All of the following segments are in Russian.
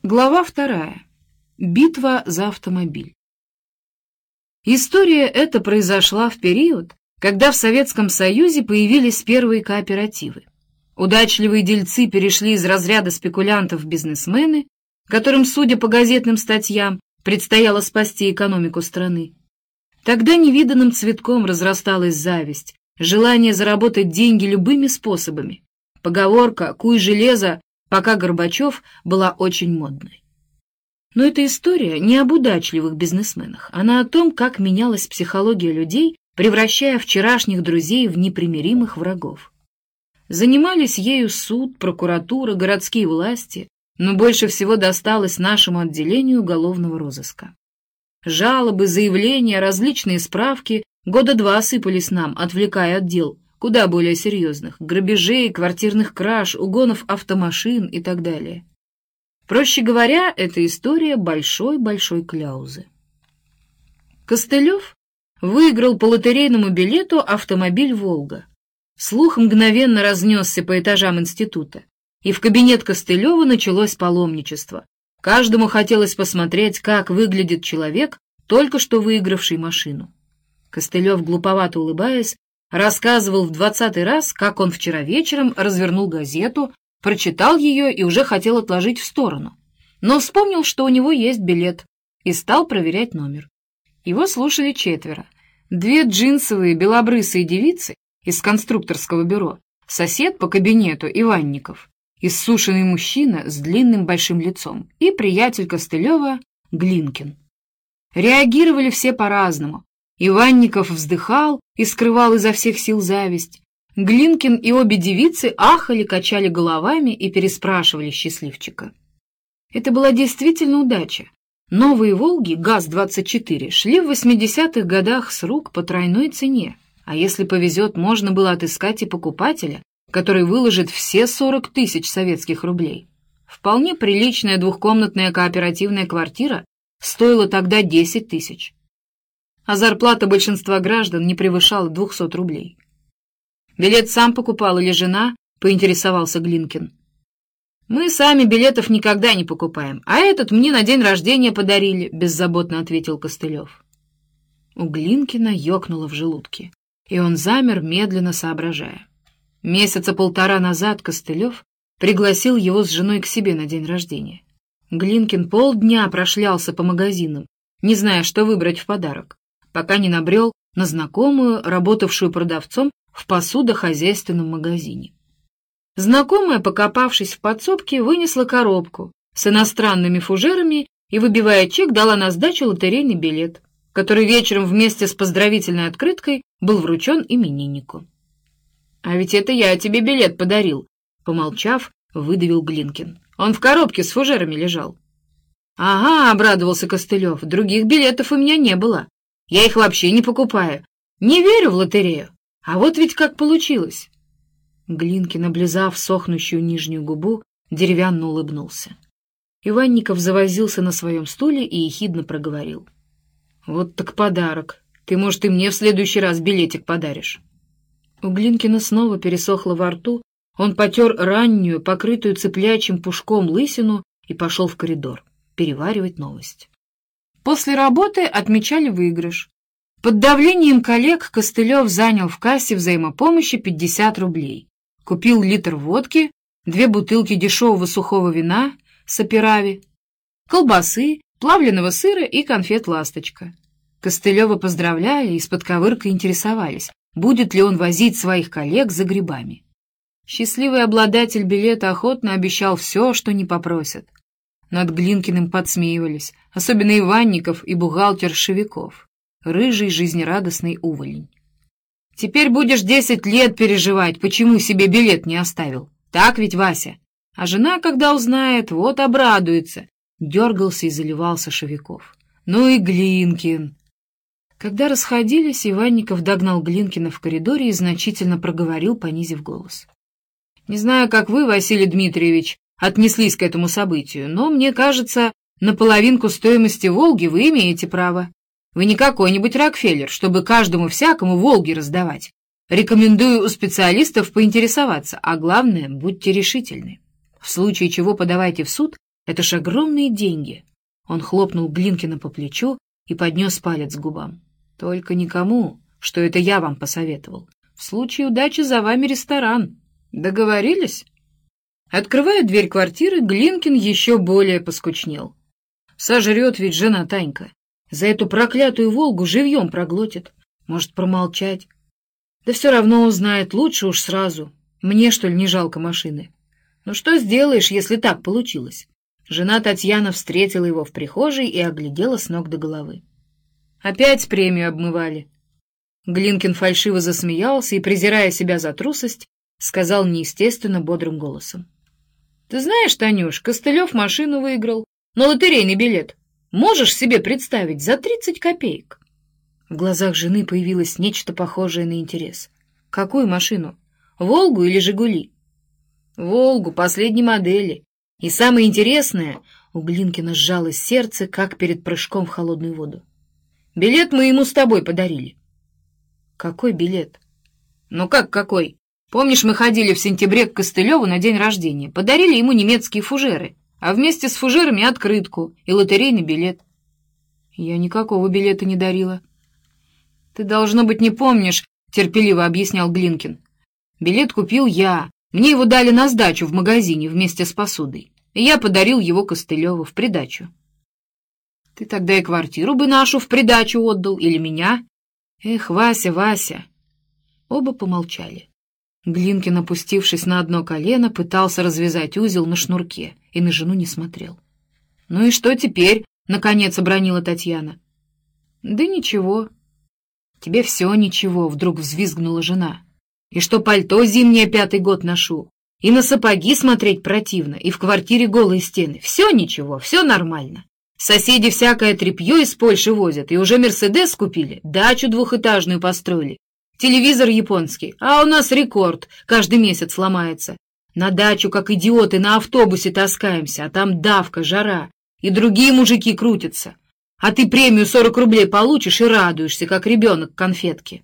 Глава 2. Битва за автомобиль. История эта произошла в период, когда в Советском Союзе появились первые кооперативы. Удачливые дельцы перешли из разряда спекулянтов в бизнесмены, которым, судя по газетным статьям, предстояло спасти экономику страны. Тогда невиданным цветком разрасталась зависть, желание заработать деньги любыми способами. Поговорка «куй железо, пока Горбачев» была очень модной. Но эта история не об удачливых бизнесменах, она о том, как менялась психология людей, превращая вчерашних друзей в непримиримых врагов. Занимались ею суд, прокуратура, городские власти, но больше всего досталось нашему отделению уголовного розыска. Жалобы, заявления, различные справки года 2 сыпались нам, отвлекая от дел куда более серьезных — грабежей, квартирных краж, угонов автомашин и так далее. Проще говоря, это история большой-большой кляузы. Костылев выиграл по лотерейному билету автомобиль «Волга». Слух мгновенно разнесся по этажам института, и в кабинет Костылева началось паломничество. Каждому хотелось посмотреть, как выглядит человек, только что выигравший машину. Костылев, глуповато улыбаясь, рассказывал в 20-й раз, как он вчера вечером развернул газету, прочитал ее и уже хотел отложить в сторону, но вспомнил, что у него есть билет, и стал проверять номер. Его слушали 4: 2 джинсовые белобрысые девицы из конструкторского бюро, сосед по кабинету Иванников, иссушенный мужчина с длинным большим лицом и приятель Костылева Глинкин. Реагировали все по-разному. Иванников вздыхал и скрывал изо всех сил зависть. Глинкин и обе девицы ахали, качали головами и переспрашивали счастливчика. Это была действительно удача. Новые «Волги» ГАЗ-24 шли в 80-х годах с рук по тройной цене, а если повезет, можно было отыскать и покупателя, который выложит все 40 000 советских рублей. Вполне приличная двухкомнатная кооперативная квартира стоила тогда 10 000, а зарплата большинства граждан не превышала 200 рублей. «Билет сам покупал или жена?» — поинтересовался Глинкин. «Мы сами билетов никогда не покупаем, а этот мне на день рождения подарили», — беззаботно ответил Костылев. У Глинкина ёкнуло в желудке, и он замер, медленно соображая. Месяца 1,5 назад Костылев пригласил его с женой к себе на день рождения. Глинкин полдня прошлялся по магазинам, не зная, что выбрать в подарок, пока не набрел на знакомую, работавшую продавцом в посудохозяйственном магазине. Знакомая, покопавшись в подсобке, вынесла коробку с иностранными фужерами и, выбивая чек, дала на сдачу лотерейный билет, который вечером вместе с поздравительной открыткой был вручен имениннику. «А ведь это я тебе билет подарил», — помолчав, выдавил Глинкин. «Он в коробке с фужерами лежал». «Ага», — обрадовался Костылев, — «других билетов у меня не было. Я их вообще не покупаю. Не верю в лотерею. А вот ведь как получилось». Глинкин, облизав сохнущую нижнюю губу, деревянно улыбнулся. Иванников завозился на своем стуле и ехидно проговорил: «Вот так подарок. Ты, может, и мне в следующий раз билетик подаришь». У Глинкина снова пересохло во рту, он потер раннюю, покрытую цыплячьим пушком лысину и пошел в коридор переваривать новость. После работы отмечали выигрыш. Под давлением коллег Костылев занял в кассе взаимопомощи 50 рублей. Купил литр водки, 2 бутылки дешевого сухого вина Саперави, колбасы, плавленого сыра и конфет «Ласточка». Костылева поздравляли и с подковыркой интересовались, будет ли он возить своих коллег за грибами. Счастливый обладатель билета охотно обещал все, что не попросят. Над Глинкиным подсмеивались, особенно Иванников и бухгалтер Шевиков, рыжий жизнерадостный уволень. «Теперь будешь 10 лет переживать, почему себе билет не оставил. Так ведь, Вася? А жена, когда узнает, вот обрадуется», — дергался и заливался Шевиков. «Ну и Глинкин». Когда расходились, Иванников догнал Глинкина в коридоре и значительно проговорил, понизив голос: «Не знаю, как вы, Василий Дмитриевич, отнеслись к этому событию, но, мне кажется, на половинку стоимости «Волги» вы имеете право. Вы не какой-нибудь Рокфеллер, чтобы каждому всякому «Волги» раздавать. Рекомендую у специалистов поинтересоваться, а главное, будьте решительны. В случае чего подавайте в суд, Это ж огромные деньги. Он хлопнул Глинкина по плечу и поднес палец к губам. Только никому, что это я вам посоветовал. В случае удачи за вами ресторан. Договорились? Открывая дверь квартиры, Глинкин еще более поскучнел. Сожрет ведь жена Танька. За эту проклятую «Волгу» живьем проглотит. Может, промолчать. Да все равно узнает, лучше уж сразу. Мне, что ли, не жалко машины? Ну что сделаешь, если так получилось? Жена Татьяна встретила его в прихожей и оглядела с ног до головы. Опять премию обмывали. Глинкин фальшиво засмеялся и, презирая себя за трусость, сказал неестественно бодрым голосом. — Ты знаешь, Танюш, Костылев машину выиграл, но лотерейный билет. Можешь себе представить, за 30 копеек? В глазах жены появилось нечто похожее на интерес. — Какую машину? «Волгу» или «Жигули»? «Волгу» последней модели. И самое интересное, у Глинкина сжалось сердце, как перед прыжком в холодную воду. Билет мы ему с тобой подарили. Какой билет? Ну как какой? Помнишь, мы ходили в сентябре к Костылеву на день рождения, подарили ему немецкие фужеры, а вместе с фужерами открытку и лотерейный билет. Я никакого билета не дарила. Ты, должно быть, не помнишь, терпеливо объяснял Глинкин. Билет купил я. Мне его дали на сдачу в магазине вместе с посудой. И я подарил его Костылеву в придачу. Ты тогда и квартиру бы нашу в придачу отдал, или меня? Эх, Вася, Вася. Оба помолчали. Глинкин, опустившись на одно колено, пытался развязать узел на шнурке и на жену не смотрел. — Ну и что теперь? — наконец обронила Татьяна. — Да ничего. — Тебе все ничего, — вдруг взвизгнула жена. И что пальто зимнее 5-й год ношу, и на сапоги смотреть противно, и в квартире голые стены. Все ничего, все нормально. Соседи всякое тряпье из Польши возят, и уже «Мерседес» купили, дачу двухэтажную построили, телевизор японский, а у нас рекорд, каждый месяц ломается. На дачу, как идиоты, на автобусе таскаемся, а там давка, жара, и другие мужики крутятся. А ты премию 40 рублей получишь и радуешься, как ребенок конфетки.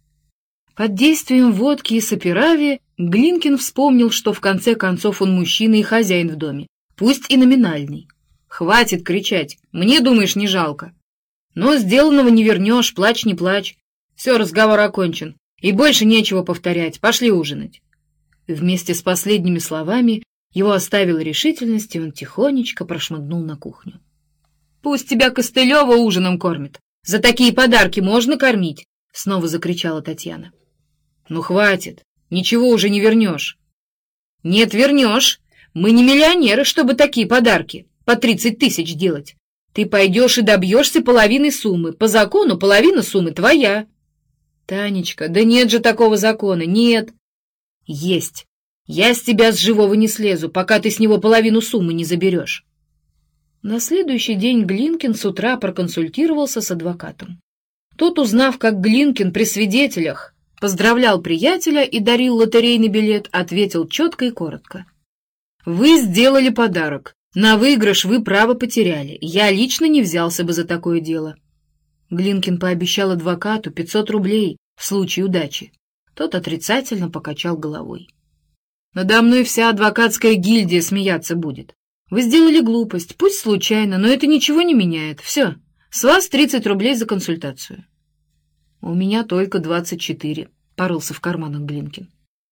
Под действием водки и саперави Глинкин вспомнил, что в конце концов он мужчина и хозяин в доме, пусть и номинальный. Хватит кричать, мне, думаешь, не жалко. Но сделанного не вернешь, плачь не плачь. Все, разговор окончен, и больше нечего повторять, пошли ужинать. Вместе с последними словами его оставила решительность, и он тихонечко прошмыгнул на кухню. «Пусть тебя Костылева ужином кормит. За такие подарки можно кормить!» — снова закричала Татьяна. «Ну, хватит, ничего уже не вернешь». «Нет, вернешь. Мы не миллионеры, чтобы такие подарки по 30 тысяч делать. Ты пойдешь и добьешься половины суммы. По закону половина суммы твоя». «Танечка, да нет же такого закона, нет». «Есть. Я с тебя с живого не слезу, пока ты с него половину суммы не заберешь». На следующий день Глинкин с утра проконсультировался с адвокатом. Тот, узнав, как Глинкин при свидетелях поздравлял приятеля и дарил лотерейный билет, ответил четко и коротко. «Вы сделали подарок. На выигрыш вы право потеряли. Я лично не взялся бы за такое дело». Глинкин пообещал адвокату 500 рублей в случае удачи. Тот отрицательно покачал головой. «Надо мной вся адвокатская гильдия смеяться будет. Вы сделали глупость, пусть случайно, но это ничего не меняет. Все, с вас 30 рублей за консультацию». «У меня только 24», — порылся в карманах Глинкин.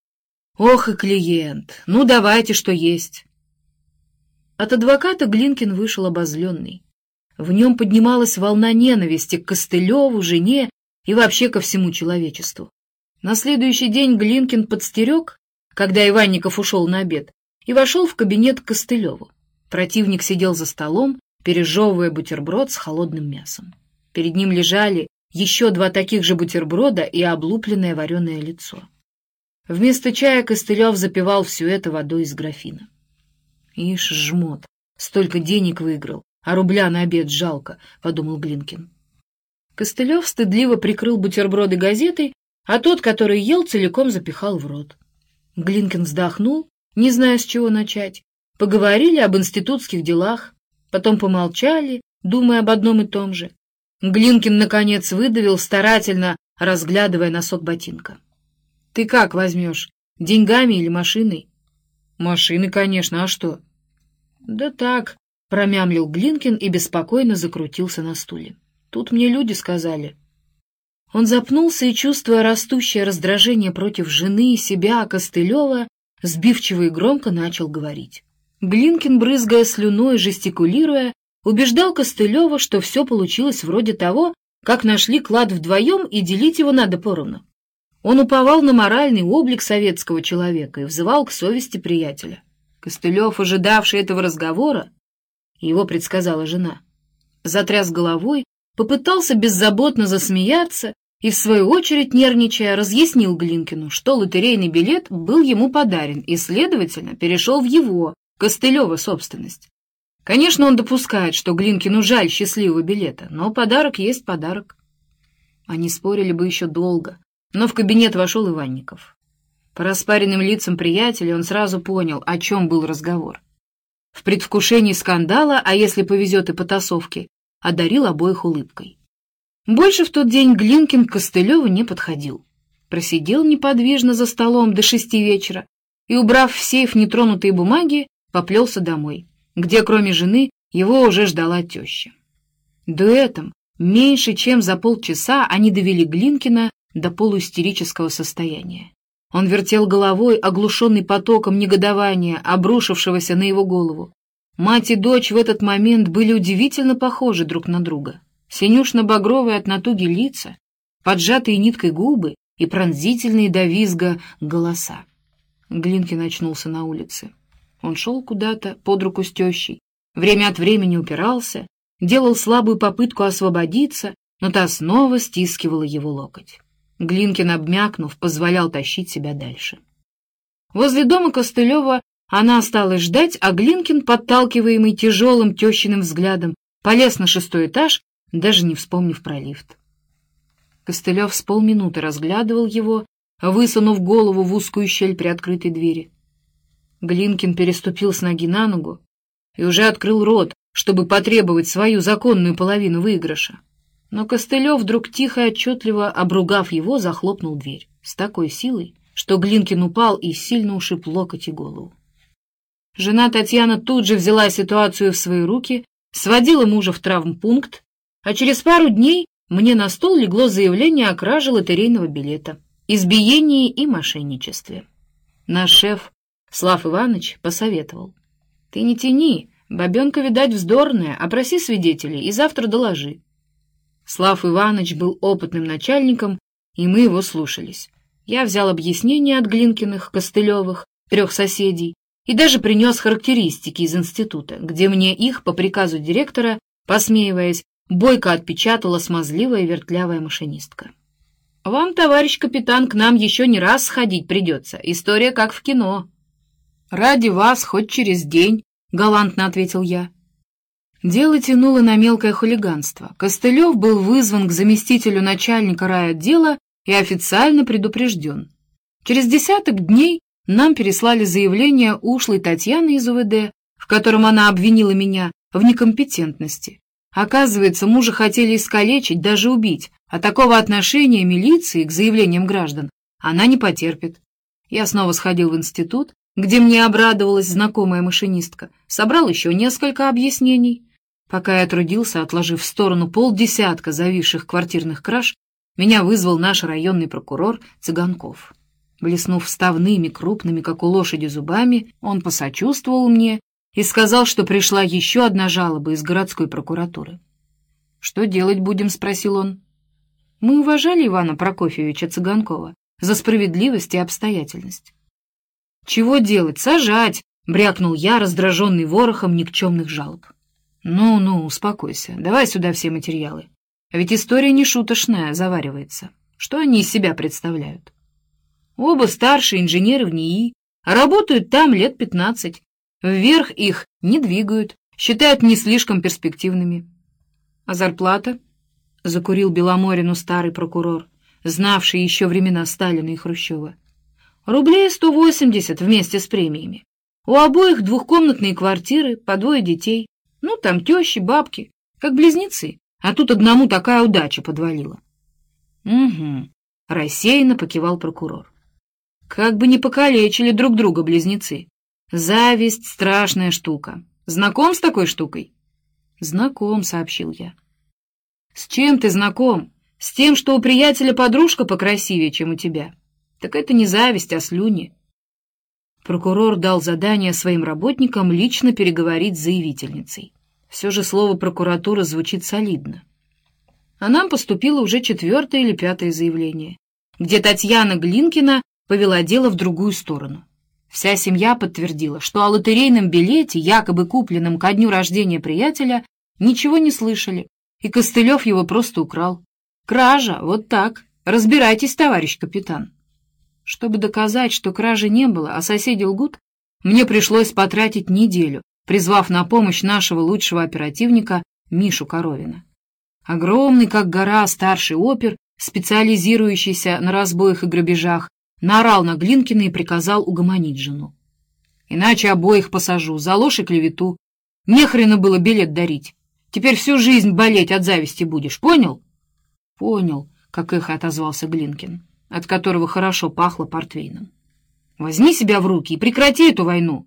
«Ох и клиент! Ну, давайте, что есть». От адвоката Глинкин вышел обозленный. В нем поднималась волна ненависти к Костылеву, жене и вообще ко всему человечеству. На следующий день Глинкин подстерег, когда Иванников ушел на обед, и вошел в кабинет к Костылеву. Противник сидел за столом, пережевывая бутерброд с холодным мясом. Перед ним лежали еще 2 таких же бутерброда и облупленное вареное лицо. Вместо чая Костылев запивал все это водой из графина. «Ишь, жмот, столько денег выиграл, а рубля на обед жалко», — подумал Глинкин. Костылев стыдливо прикрыл бутерброды газетой, а тот, который ел, целиком запихал в рот. Глинкин вздохнул, не зная, с чего начать. Поговорили об институтских делах, потом помолчали, думая об одном и том же. Глинкин, наконец, выдавил, старательно разглядывая носок ботинка. — Ты как возьмешь, деньгами или машиной? — Машины, конечно, а что? — Да так, Промямлил Глинкин и беспокойно закрутился на стуле. Тут мне люди сказали. Он запнулся и, чувствуя растущее раздражение против жены, себя, Костылева, сбивчиво и громко начал говорить. Глинкин, брызгая слюной, жестикулируя, убеждал Костылева, что все получилось вроде того, как нашли клад вдвоем и делить его надо поровну. Он уповал на моральный облик советского человека и взывал к совести приятеля. Костылев, ожидавший этого разговора, его предсказала жена, затряс головой, попытался беззаботно засмеяться и, в свою очередь, нервничая, разъяснил Глинкину, что лотерейный билет был ему подарен и, следовательно, перешел в его, Костылева, собственность. Конечно, он допускает, что Глинкину жаль счастливого билета, но подарок есть подарок. Они спорили бы еще долго, но в кабинет вошел Иванников. По распаренным лицам приятеля он сразу понял, о чем был разговор. В предвкушении скандала, а если повезет и потасовки, одарил обоих улыбкой. Больше в тот день Глинкин к Костылеву не подходил. Просидел неподвижно за столом до 6 вечера и, убрав в сейф нетронутые бумаги, поплелся домой, где, кроме жены, его уже ждала теща. Дуэтом, меньше чем за полчаса, они довели Глинкина до полуистерического состояния. Он вертел головой, оглушенный потоком негодования, обрушившегося на его голову. Мать и дочь в этот момент были удивительно похожи друг на друга. Синюшно-багровые от натуги лица, поджатые ниткой губы и пронзительные до визга голоса. Глинкин очнулся на улице. Он шел куда-то под руку с тещей, время от времени упирался, делал слабую попытку освободиться, но та снова стискивала его локоть. Глинкин, обмякнув, позволял тащить себя дальше. Возле дома Костылева она осталась ждать, а Глинкин, подталкиваемый тяжелым тещиным взглядом, полез на 6-й этаж, даже не вспомнив про лифт. Костылев с полминуты разглядывал его, высунув голову в узкую щель приоткрытой двери. Глинкин переступил с ноги на ногу и уже открыл рот, чтобы потребовать свою законную половину выигрыша. Но Костылев, вдруг тихо и отчетливо обругав его, захлопнул дверь с такой силой, что Глинкин упал и сильно ушиб локоть и голову. Жена Татьяна тут же взяла ситуацию в свои руки, сводила мужа в травмпункт, а через пару дней мне на стол легло заявление о краже лотерейного билета, избиении и мошенничестве. Наш шеф Слав Иванович посоветовал: «Ты не тяни, бабенка, видать, вздорная, опроси свидетелей и завтра доложи». Слав Иванович был опытным начальником, и мы его слушались. Я взял объяснения от Глинкиных, Костылевых, 3 соседей, и даже принес характеристики из института, где мне их, по приказу директора, посмеиваясь, бойко отпечатала смазливая вертлявая машинистка. «Вам, товарищ капитан, к нам еще не раз сходить придется. История как в кино». «Ради вас хоть через день», — галантно ответил я. Дело тянуло на мелкое хулиганство. Костылев был вызван к заместителю начальника райотдела и официально предупрежден. Через 10 дней нам переслали заявление ушлой Татьяны из УВД, в котором она обвинила меня в некомпетентности. Оказывается, мужа хотели искалечить, даже убить, а такого отношения милиции к заявлениям граждан она не потерпит. Я снова сходил в институт, где мне обрадовалась знакомая машинистка, собрал еще несколько объяснений. Пока я трудился, отложив в сторону 50 зависших квартирных краж, меня вызвал наш районный прокурор Цыганков. Блеснув вставными, крупными, как у лошади, зубами, он посочувствовал мне и сказал, что пришла еще одна жалоба из городской прокуратуры. «Что делать будем?» — спросил он. Мы уважали Ивана Прокофьевича Цыганкова за справедливость и обстоятельность. «Чего делать? Сажать!» — брякнул я, раздраженный ворохом никчемных жалоб. «Ну-ну, успокойся, давай сюда все материалы. А ведь история не шуточная, заваривается. Что они из себя представляют?» Оба старшие инженеры в НИИ, работают там лет 15. Вверх их не двигают, считают не слишком перспективными. «А зарплата?» — закурил Беломорину старый прокурор, знавший еще времена Сталина и Хрущева. «Рублей 180 вместе с премиями. У обоих двухкомнатные квартиры, по 2 детей. Ну, там тещи, бабки, как близнецы. А тут одному такая удача подвалила». «Угу», — рассеянно покивал прокурор. «Как бы не покалечили друг друга близнецы. Зависть — страшная штука. Знаком с такой штукой?» «Знаком», — сообщил я. «С чем ты знаком? С тем, что у приятеля подружка покрасивее, чем у тебя? Так это не зависть, а слюни». Прокурор дал задание своим работникам лично переговорить с заявительницей. Все же слово «прокуратура» звучит солидно. А нам поступило уже 4-е или 5-е заявление, где Татьяна Глинкина повела дело в другую сторону. Вся семья подтвердила, что о лотерейном билете, якобы купленном ко дню рождения приятеля, ничего не слышали, и Костылев его просто украл. Кража, вот так. Разбирайтесь, товарищ капитан. Чтобы доказать, что кражи не было, а соседи лгут, мне пришлось потратить неделю, призвав на помощь нашего лучшего оперативника Мишу Коровина. Огромный, как гора, старший опер, специализирующийся на разбоях и грабежах, наорал на Глинкина и приказал угомонить жену. «Иначе обоих посажу, за ложь и клевету. Нехрена было билет дарить. Теперь всю жизнь болеть от зависти будешь, понял?» «Понял», — как эхо отозвался Глинкин, от которого хорошо пахло портвейном. «Возьми себя в руки и прекрати эту войну!»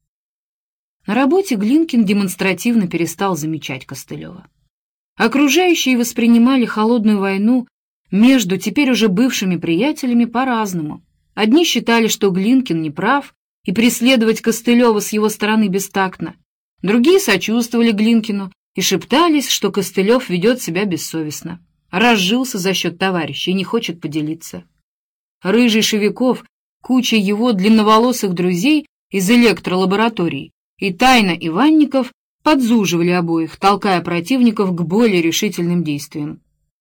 На работе Глинкин демонстративно перестал замечать Костылева. Окружающие воспринимали холодную войну между теперь уже бывшими приятелями по-разному. Одни считали, что Глинкин не прав, и преследовать Костылева с его стороны бестактно. Другие сочувствовали Глинкину и шептались, что Костылев ведет себя бессовестно, разжился за счет товарища и не хочет поделиться. Рыжий Шевиков, куча его длинноволосых друзей из электролаборатории и Тайна Иванников подзуживали обоих, толкая противников к более решительным действиям.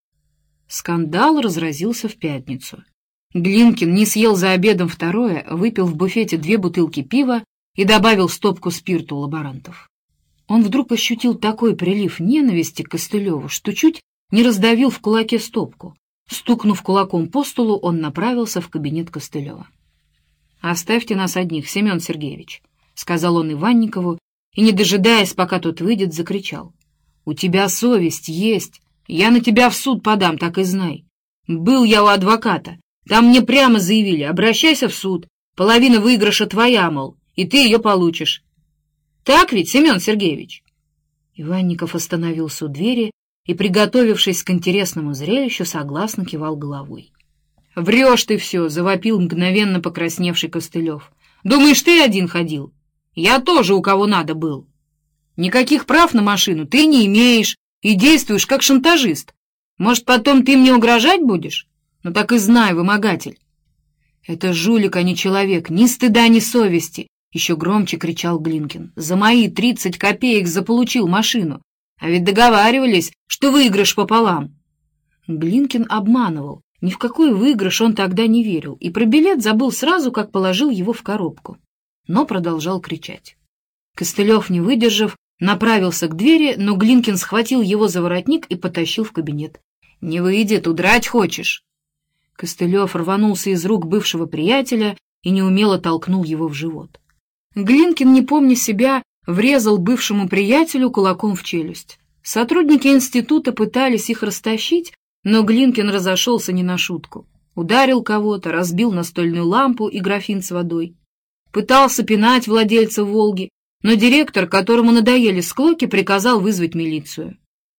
Скандал разразился в пятницу. Глинкин не съел за обедом второе, выпил в буфете 2 бутылки пива и добавил стопку спирту у лаборантов. Он вдруг ощутил такой прилив ненависти к Костылеву, что чуть не раздавил в кулаке стопку. Стукнув кулаком по столу, он направился в кабинет Костылева. «Оставьте нас одних, Семен Сергеевич», — сказал он Иванникову, и, не дожидаясь, пока тот выйдет, закричал. «У тебя совесть есть. Я на тебя в суд подам, так и знай. Был я у адвоката. Там мне прямо заявили: обращайся в суд. Половина выигрыша твоя, мол, и ты ее получишь. Так ведь, Семен Сергеевич?» Иванников остановился у двери и, приготовившись к интересному зрелищу, согласно кивал головой. «Врешь ты все!» — завопил мгновенно покрасневший Костылев. «Думаешь, ты один ходил? Я тоже у кого надо был. Никаких прав на машину ты не имеешь и действуешь как шантажист. Может, потом ты мне угрожать будешь? Ну так и знай, вымогатель». «Это жулик, а не человек, ни стыда, ни совести!» — еще громче кричал Глинкин. «За мои 30 копеек заполучил машину. А ведь договаривались, что выигрыш пополам». Глинкин обманывал. Ни в какой выигрыш он тогда не верил, и про билет забыл сразу, как положил его в коробку. Но продолжал кричать. Костылев, не выдержав, направился к двери, но Глинкин схватил его за воротник и потащил в кабинет. «Не выйдет, удрать хочешь?» Костылев рванулся из рук бывшего приятеля и неумело толкнул его в живот. Глинкин, не помня себя, врезал бывшему приятелю кулаком в челюсть. Сотрудники института пытались их растащить, но Глинкин разошелся не на шутку. Ударил кого-то, разбил настольную лампу и графин с водой. Пытался пинать владельца «Волги», но директор, которому надоели склоки, приказал вызвать милицию.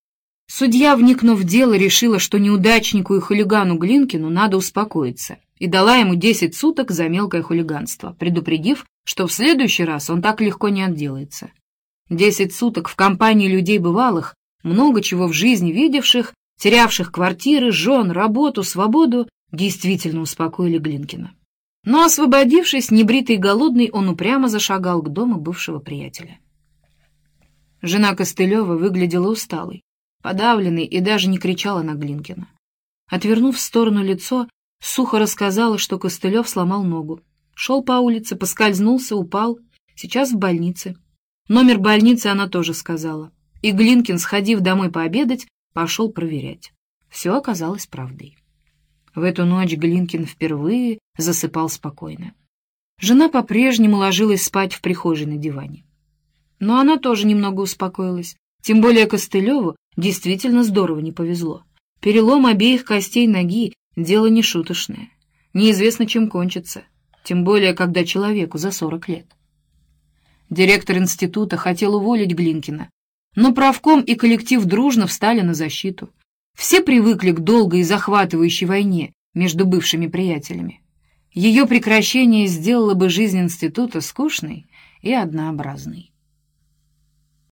Судья, вникнув в дело, решила, что неудачнику и хулигану Глинкину надо успокоиться, и дала ему 10 суток за мелкое хулиганство, предупредив, что в следующий раз он так легко не отделается. 10 суток в компании людей бывалых, много чего в жизни видевших, терявших квартиры, жен, работу, свободу, действительно успокоили Глинкина. Но, освободившись, небритый и голодный, он упрямо зашагал к дому бывшего приятеля. Жена Костылева выглядела усталой, подавленной и даже не кричала на Глинкина. Отвернув в сторону лицо, сухо рассказала, что Костылев сломал ногу. Шел по улице, поскользнулся, упал. Сейчас в больнице. Номер больницы она тоже сказала. И Глинкин, сходив домой пообедать, пошел проверять. Все оказалось правдой. В эту ночь Глинкин впервые засыпал спокойно. Жена по-прежнему ложилась спать в прихожей на диване. Но она тоже немного успокоилась. Тем более Костылеву действительно здорово не повезло. Перелом обеих костей ноги — дело не шуточное. Неизвестно, чем кончится. Тем более, когда человеку за 40 лет. Директор института хотел уволить Глинкина, но правком и коллектив дружно встали на защиту. Все привыкли к долгой и захватывающей войне между бывшими приятелями. Ее прекращение сделало бы жизнь института скучной и однообразной.